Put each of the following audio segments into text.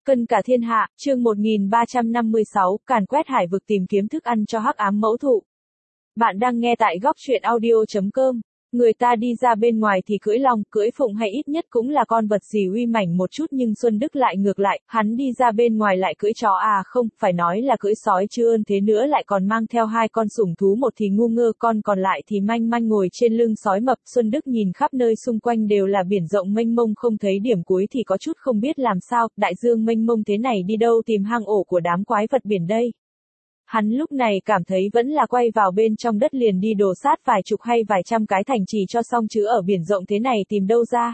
Cân cả thiên hạ, chương 1356, càn quét hải vực tìm kiếm thức ăn cho hắc ám mẫu thụ. Bạn đang nghe tại góc truyện audio.com. Người ta đi ra bên ngoài thì cưỡi long, cưỡi phụng hay ít nhất cũng là con vật gì uy mảnh một chút, nhưng Xuân Đức lại ngược lại, hắn đi ra bên ngoài lại cưỡi chó à không, phải nói là cưỡi sói chứ ơn thế nữa, lại còn mang theo hai con sủng thú, một thì ngu ngơ, con còn lại thì manh manh ngồi trên lưng sói mập. Xuân Đức nhìn khắp nơi xung quanh đều là biển rộng mênh mông, không thấy điểm cuối thì có chút không biết làm sao, đại dương mênh mông thế này đi đâu tìm hang ổ của đám quái vật biển đây. Hắn lúc này cảm thấy vẫn là quay vào bên trong đất liền đi đổ sát vài chục hay vài trăm cái thành trì cho xong, chứ ở biển rộng thế này tìm đâu ra.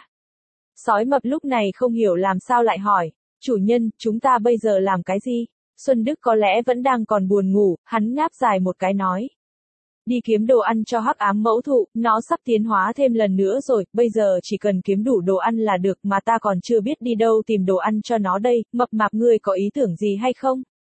Sói mập lúc này không hiểu làm sao lại hỏi, chủ nhân, chúng ta bây giờ làm cái gì? Xuân Đức có lẽ vẫn đang còn buồn ngủ, hắn ngáp dài một cái nói. Đi kiếm đồ ăn cho hắc ám mẫu thụ, nó sắp tiến hóa thêm lần nữa rồi, bây giờ chỉ cần kiếm đủ đồ ăn là được, mà ta còn chưa biết đi đâu tìm đồ ăn cho nó đây, mập mạp ngươi có ý tưởng gì hay không?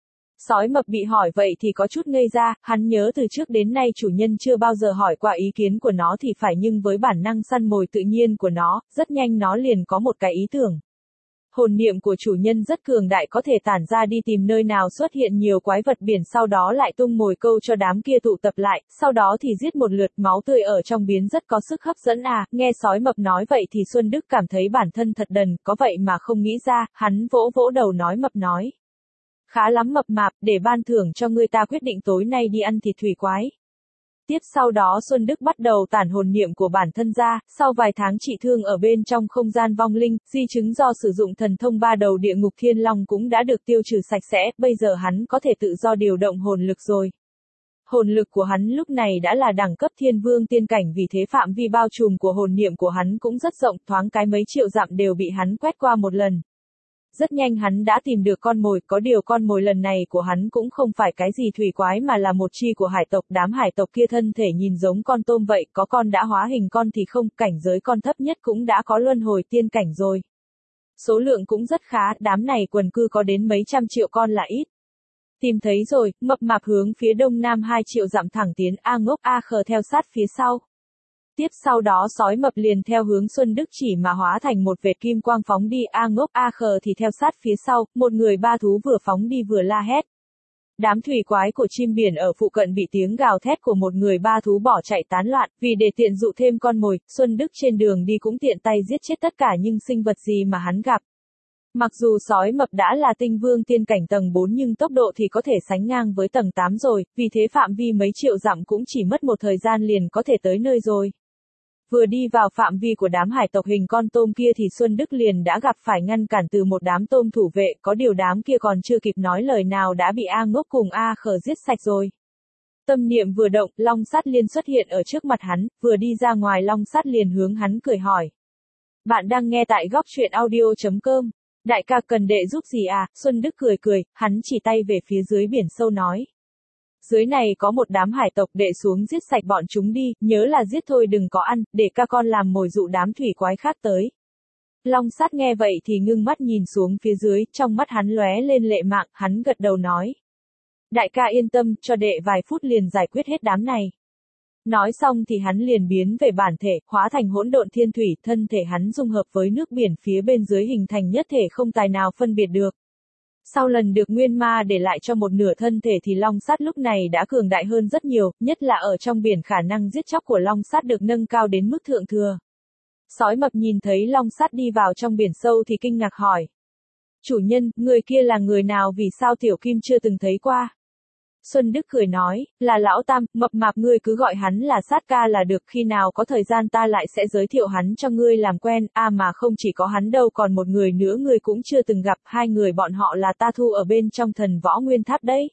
Sói mập bị hỏi vậy thì có chút ngây ra, hắn nhớ từ trước đến nay chủ nhân chưa bao giờ hỏi qua ý kiến của nó thì phải, nhưng với bản năng săn mồi tự nhiên của nó, rất nhanh nó liền có một cái ý tưởng. Hồn niệm của chủ nhân rất cường đại, có thể tản ra đi tìm nơi nào xuất hiện nhiều quái vật biển, sau đó lại tung mồi câu cho đám kia tụ tập lại, sau đó thì giết một lượt, máu tươi ở trong biến rất có sức hấp dẫn à. Nghe sói mập nói vậy thì Xuân Đức cảm thấy bản thân thật đần, có vậy mà không nghĩ ra, hắn vỗ vỗ đầu nói mập nói. Khá lắm mập mạp, để ban thưởng cho ngươi, ta quyết định tối nay đi ăn thịt thủy quái. Tiếp sau đó Xuân Đức bắt đầu tản hồn niệm của bản thân ra, sau vài tháng trị thương ở bên trong không gian vong linh, di chứng do sử dụng thần thông ba đầu địa ngục thiên long cũng đã được tiêu trừ sạch sẽ, bây giờ hắn có thể tự do điều động hồn lực rồi. Hồn lực của hắn lúc này đã là đẳng cấp thiên vương tiên cảnh, vì thế phạm vi bao trùm của hồn niệm của hắn cũng rất rộng, thoáng cái mấy triệu dặm đều bị hắn quét qua một lần. Rất nhanh hắn đã tìm được con mồi, có điều con mồi lần này của hắn cũng không phải cái gì thủy quái mà là một chi của hải tộc. Đám hải tộc kia thân thể nhìn giống con tôm vậy, có con đã hóa hình, con thì không, cảnh giới con thấp nhất cũng đã có luân hồi tiên cảnh rồi. Số lượng cũng rất khá, đám này quần cư có đến mấy trăm triệu con là ít. Tìm thấy rồi, mập mạp hướng phía đông nam 2 triệu dặm thẳng tiến, A Ngốc A Khờ theo sát phía sau. Tiếp sau đó sói mập liền theo hướng Xuân Đức chỉ mà hóa thành một vệt kim quang phóng đi, A Ngốc A Khờ thì theo sát phía sau, một người ba thú vừa phóng đi vừa la hét. Đám thủy quái của chim biển ở phụ cận bị tiếng gào thét của một người ba thú bỏ chạy tán loạn, vì để tiện dụ thêm con mồi, Xuân Đức trên đường đi cũng tiện tay giết chết tất cả những sinh vật gì mà hắn gặp. Mặc dù sói mập đã là tinh vương tiên cảnh tầng 4 nhưng tốc độ thì có thể sánh ngang với tầng 8 rồi, vì thế phạm vi mấy triệu dặm cũng chỉ mất một thời gian liền có thể tới nơi rồi. Vừa đi vào phạm vi của đám hải tộc hình con tôm kia thì Xuân Đức liền đã gặp phải ngăn cản từ một đám tôm thủ vệ, có điều đám kia còn chưa kịp nói lời nào đã bị A Ngốc cùng A Khờ giết sạch rồi. Tâm niệm vừa động, Long Sắt liền xuất hiện ở trước mặt hắn, vừa đi ra ngoài Long Sắt liền hướng hắn cười hỏi. Bạn đang nghe tại góc truyện audio.com. Đại ca cần đệ giúp gì à? Xuân Đức cười cười, hắn chỉ tay về phía dưới biển sâu nói. Dưới này có một đám hải tộc, đệ xuống giết sạch bọn chúng đi, nhớ là giết thôi đừng có ăn, để ca con làm mồi dụ đám thủy quái khác tới. Long Sắt nghe vậy thì ngưng mắt nhìn xuống phía dưới, trong mắt hắn lóe lên lệ mạng, hắn gật đầu nói. Đại ca yên tâm, cho đệ vài phút liền giải quyết hết đám này. Nói xong thì hắn liền biến về bản thể, hóa thành hỗn độn thiên thủy, thân thể hắn dung hợp với nước biển phía bên dưới hình thành nhất thể không tài nào phân biệt được. Sau lần được Nguyên Ma để lại cho một nửa thân thể thì Long Sắt lúc này đã cường đại hơn rất nhiều, nhất là ở trong biển khả năng giết chóc của Long Sắt được nâng cao đến mức thượng thừa. Sói mập nhìn thấy Long Sắt đi vào trong biển sâu thì kinh ngạc hỏi. Chủ nhân, người kia là người nào, vì sao Tiểu Kim chưa từng thấy qua? Xuân Đức cười nói, là Lão Tam, mập mạp ngươi cứ gọi hắn là Sát ca là được, khi nào có thời gian ta lại sẽ giới thiệu hắn cho ngươi làm quen, mà không chỉ có hắn đâu, còn một người nữa ngươi cũng chưa từng gặp, hai người bọn họ là ta thu ở bên trong Thần Võ Nguyên Tháp đấy.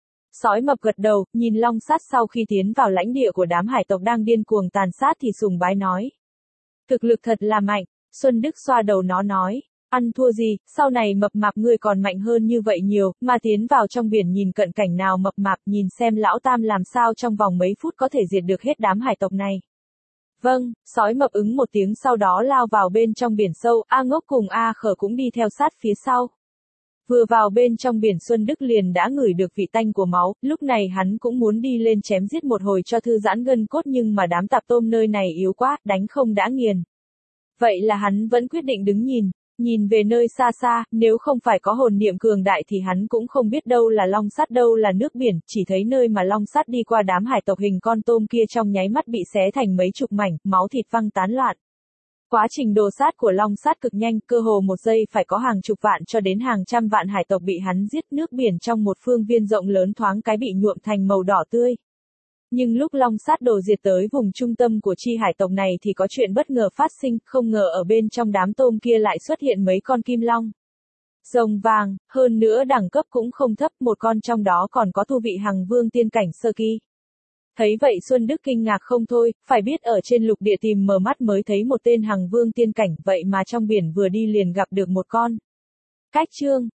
Sói mập gật đầu, nhìn Long Sắt sau khi tiến vào lãnh địa của đám hải tộc đang điên cuồng tàn sát thì sùng bái nói. Thực lực thật là mạnh, Xuân Đức xoa đầu nó nói. Ăn thua gì, sau này mập mạp ngươi còn mạnh hơn như vậy nhiều, mà tiến vào trong biển nhìn cận cảnh nào mập mạp, nhìn xem Lão Tam làm sao trong vòng mấy phút có thể diệt được hết đám hải tộc này. Vâng, sói mập ứng một tiếng sau đó lao vào bên trong biển sâu, A Ngốc cùng A Khờ cũng đi theo sát phía sau. Vừa vào bên trong biển Xuân Đức liền đã ngửi được vị tanh của máu, lúc này hắn cũng muốn đi lên chém giết một hồi cho thư giãn gân cốt, nhưng mà đám tạp tôm nơi này yếu quá, đánh không đã nghiền. Vậy là hắn vẫn quyết định đứng nhìn. Nhìn về nơi xa xa, nếu không phải có hồn niệm cường đại thì hắn cũng không biết đâu là long sắt đâu là nước biển, chỉ thấy nơi mà long sắt đi qua đám hải tộc hình con tôm kia trong nháy mắt bị xé thành mấy chục mảnh, máu thịt văng tán loạn. Quá trình đồ sát của long sát cực nhanh, cơ hồ một giây phải có hàng chục vạn cho đến hàng trăm vạn hải tộc bị hắn giết, nước biển trong một phương viên rộng lớn thoáng cái bị nhuộm thành màu đỏ tươi. Nhưng lúc long sát đồ diệt tới vùng trung tâm của chi hải tộc này thì có chuyện bất ngờ phát sinh, không ngờ ở bên trong đám tôm kia lại xuất hiện mấy con kim long. Rồng vàng, hơn nữa đẳng cấp cũng không thấp, một con trong đó còn có tu vị hằng vương tiên cảnh sơ kỳ. Thấy vậy Xuân Đức kinh ngạc không thôi, phải biết ở trên lục địa tìm mờ mắt mới thấy một tên hằng vương tiên cảnh, vậy mà trong biển vừa đi liền gặp được một con. Cách chương